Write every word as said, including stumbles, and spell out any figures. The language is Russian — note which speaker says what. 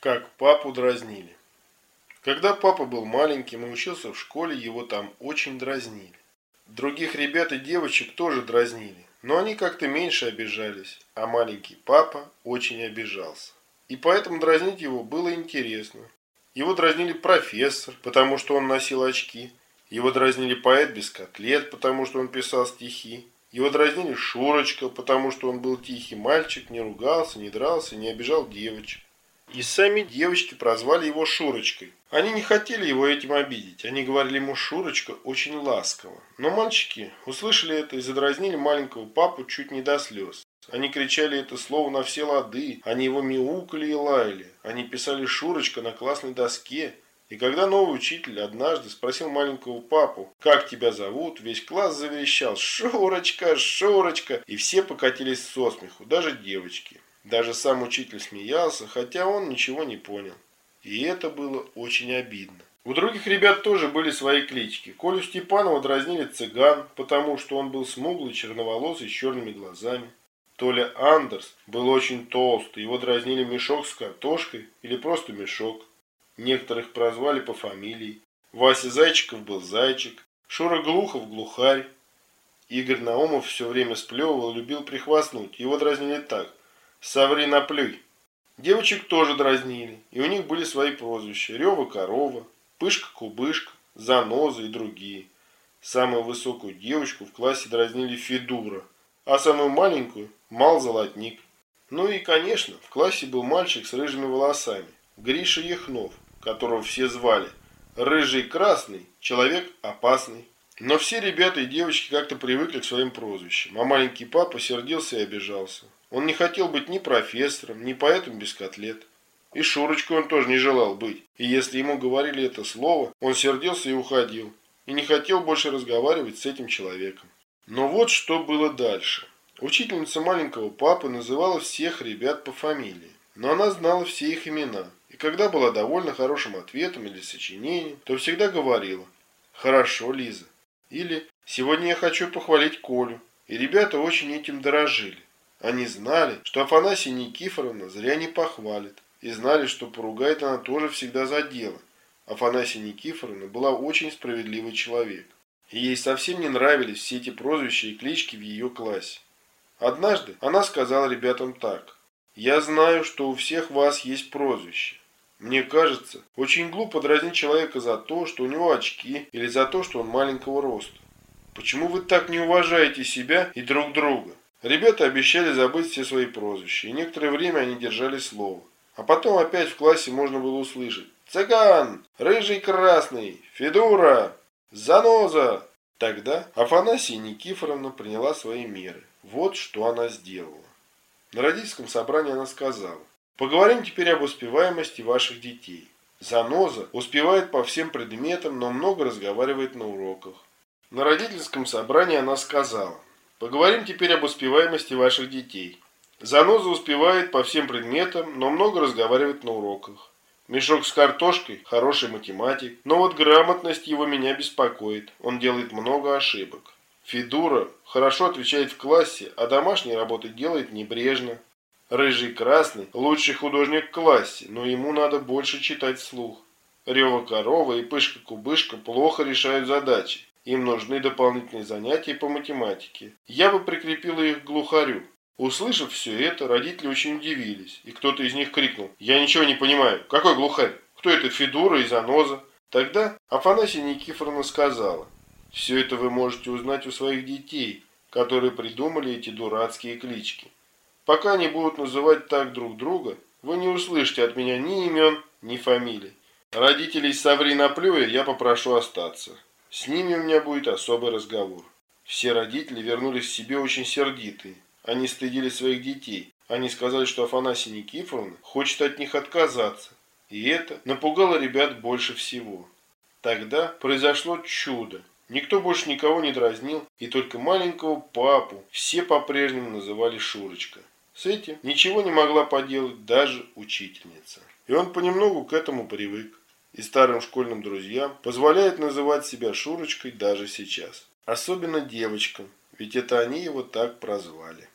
Speaker 1: Как папу дразнили. Когда папа был маленьким и учился в школе, его там очень дразнили. Других ребят и девочек тоже дразнили, но они как-то меньше обижались, а маленький папа очень обижался. И поэтому дразнить его было интересно. Его дразнили профессор, потому что он носил очки. Его дразнили поэт без котлет, потому что он писал стихи. Его дразнили Шурочка, потому что он был тихий мальчик, не ругался, не дрался, не обижал девочек. И сами девочки прозвали его Шурочкой. Они не хотели его этим обидеть. Они говорили ему «Шурочка» очень ласково. Но мальчики услышали это и задразнили маленького папу чуть не до слез. Они кричали это слово на все лады. Они его мяукали и лаяли. Они писали «Шурочка» на классной доске. И когда новый учитель однажды спросил маленького папу, как тебя зовут, весь класс заверещал «Шурочка, Шурочка!» И все покатились со смеху, даже девочки. Даже сам учитель смеялся, хотя он ничего не понял. И это было очень обидно. У других ребят тоже были свои клички. Колю Степанова дразнили Цыган, потому что он был смуглый, черноволосый, с черными глазами. Толя Андерс был очень толстый, его дразнили Мешок с картошкой или просто Мешок. Некоторых прозвали по фамилии. Вася Зайчиков был Зайчик, Шура Глухов Глухарь. Игорь Наумов все время сплевывал, любил прихвастнуть, его дразнили так: «Соври наплюй». Девочек тоже дразнили, и у них были свои прозвища: Рева Корова, Пышка Кубышка, Заноза и другие. Самую высокую девочку в классе дразнили Федура, а самую маленькую Мал Золотник. Ну и, конечно, в классе был мальчик с рыжими волосами, Гриша Яхнов, которого все звали Рыжий Красный, человек опасный. Но все ребята и девочки как-то привыкли к своим прозвищам, а маленький папа сердился и обижался. Он не хотел быть ни профессором, ни поэтом без котлет. И Шурочкой он тоже не желал быть. И если ему говорили это слово, он сердился и уходил. И не хотел больше разговаривать с этим человеком. Но вот что было дальше. Учительница маленького папы называла всех ребят по фамилии. Но она знала все их имена. И когда была довольна хорошим ответом или сочинением, то всегда говорила: «Хорошо, Лиза». Или «Сегодня я хочу похвалить Колю». И ребята очень этим дорожили. Они знали, что Афанасия Никифоровна зря не похвалит. И знали, что поругает она тоже всегда за дело. Афанасия Никифоровна была очень справедливый человек. И ей совсем не нравились все эти прозвища и клички в ее классе. Однажды она сказала ребятам так: «Я знаю, что у всех вас есть прозвище. Мне кажется, очень глупо дразнить человека за то, что у него очки, или за то, что он маленького роста. Почему вы так не уважаете себя и друг друга?» Ребята обещали забыть все свои прозвища, и некоторое время они держали слово. А потом опять в классе можно было услышать: «Цыган! Рыжий Красный! Федура! Заноза!» Тогда Афанасия Никифоровна приняла свои меры. Вот что она сделала. На родительском собрании она сказала: «Поговорим теперь об успеваемости ваших детей. Заноза успевает по всем предметам, но много разговаривает на уроках». На родительском собрании она сказала: «Поговорим теперь об успеваемости ваших детей. Заноза успевает по всем предметам, но много разговаривает на уроках. Мешок с картошкой – хороший математик, но вот грамотность его меня беспокоит, он делает много ошибок. Федура хорошо отвечает в классе, а домашние работы делает небрежно. Рыжий Красный – лучший художник в классе, но ему надо больше читать вслух. Рева Корова и Пышка Кубышка плохо решают задачи. Им нужны дополнительные занятия по математике. Я бы прикрепила их к Глухарю». Услышав все это, родители очень удивились, и кто-то из них крикнул: «Я ничего не понимаю. Какой Глухарь? Кто это Федура и Заноза?» Тогда Афанасия Никифоровна сказала: «Все это вы можете узнать у своих детей, которые придумали эти дурацкие клички. Пока они будут называть так друг друга, вы не услышите от меня ни имен, ни фамилий. Родителей Соври наплюя я попрошу остаться. С ними у меня будет особый разговор». Все родители вернулись к себе очень сердитые. Они стыдили своих детей. Они сказали, что Афанасия Никифоровна хочет от них отказаться. И это напугало ребят больше всего. Тогда произошло чудо. Никто больше никого не дразнил, и только маленького папу все по-прежнему называли Шурочка. С этим ничего не могла поделать даже учительница. И он понемногу к этому привык. И старым школьным друзьям позволяет называть себя Шурочкой даже сейчас. Особенно девочкам, ведь это они его так прозвали.